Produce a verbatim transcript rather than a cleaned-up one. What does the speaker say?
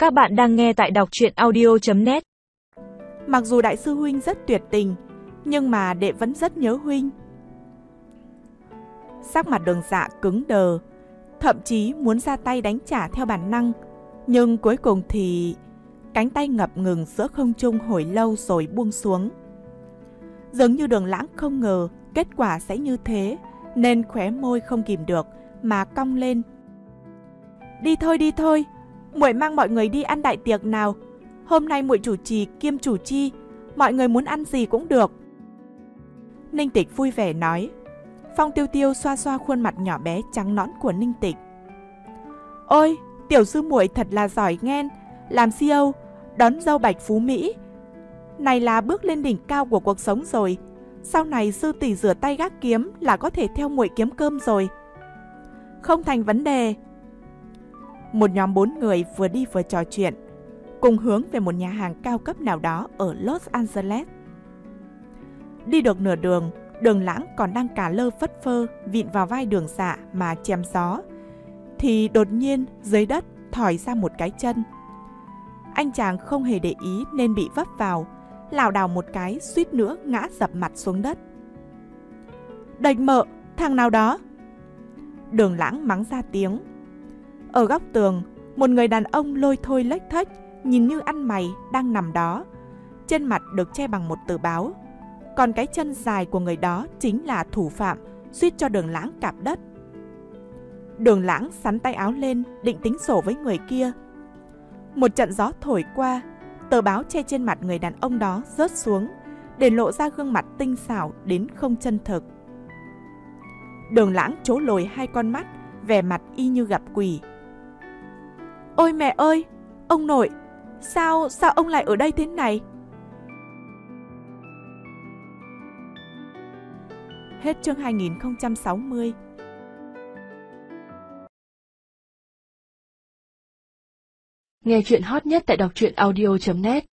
Các bạn đang nghe tại đọc truyện audio chấm net. Mặc dù đại sư huynh rất tuyệt tình, nhưng mà đệ vẫn rất nhớ huynh. Sắc mặt Đường Dạ cứng đờ, thậm chí muốn ra tay đánh trả theo bản năng. Nhưng cuối cùng thì cánh tay ngập ngừng giữa không trung hồi lâu rồi buông xuống. Dường như Đường Lãng không ngờ kết quả sẽ như thế, nên khóe môi không kìm được mà cong lên. Đi thôi đi thôi, muội mang mọi người đi ăn đại tiệc nào. Hôm nay muội chủ trì kiêm chủ chi, mọi người muốn ăn gì cũng được. Ninh Tịch vui vẻ nói. Phong Tiêu Tiêu xoa xoa khuôn mặt nhỏ bé trắng nõn của Ninh Tịch. Ôi, tiểu sư muội thật là giỏi nghen, làm xê e ô, đón dâu Bạch Phú Mỹ. Này là bước lên đỉnh cao của cuộc sống rồi. Sau này sư tỷ rửa tay gác kiếm là có thể theo muội kiếm cơm rồi. Không thành vấn đề. Một nhóm bốn người vừa đi vừa trò chuyện, cùng hướng về một nhà hàng cao cấp nào đó ở Los Angeles. Đi được nửa đường, Đường Lãng còn đang cà lơ phất phơ vịn vào vai Đường Dạ mà chém gió, thì đột nhiên dưới đất thỏi ra một cái chân. Anh chàng không hề để ý nên bị vấp vào, lảo đảo một cái suýt nữa ngã dập mặt xuống đất. Đạch mợ, thằng nào đó. Đường Lãng mắng ra tiếng. Ở góc tường, một người đàn ông lôi thôi lếch thếch, nhìn như ăn mày đang nằm đó. Trên mặt được che bằng một tờ báo. Còn cái chân dài của người đó chính là thủ phạm suýt cho Đường Lãng cạp đất. Đường Lãng sắn tay áo lên định tính sổ với người kia. Một trận gió thổi qua, tờ báo che trên mặt người đàn ông đó rớt xuống, để lộ ra gương mặt tinh xảo đến không chân thực. Đường Lãng trố lồi hai con mắt, vẻ mặt y như gặp quỷ. Ôi mẹ ơi, ông nội, sao, sao ông lại ở đây thế này? Hết chương hai nghìn không trăm sáu mươi. Nghe chuyện hot nhất tại đọc truyện audio chấm net.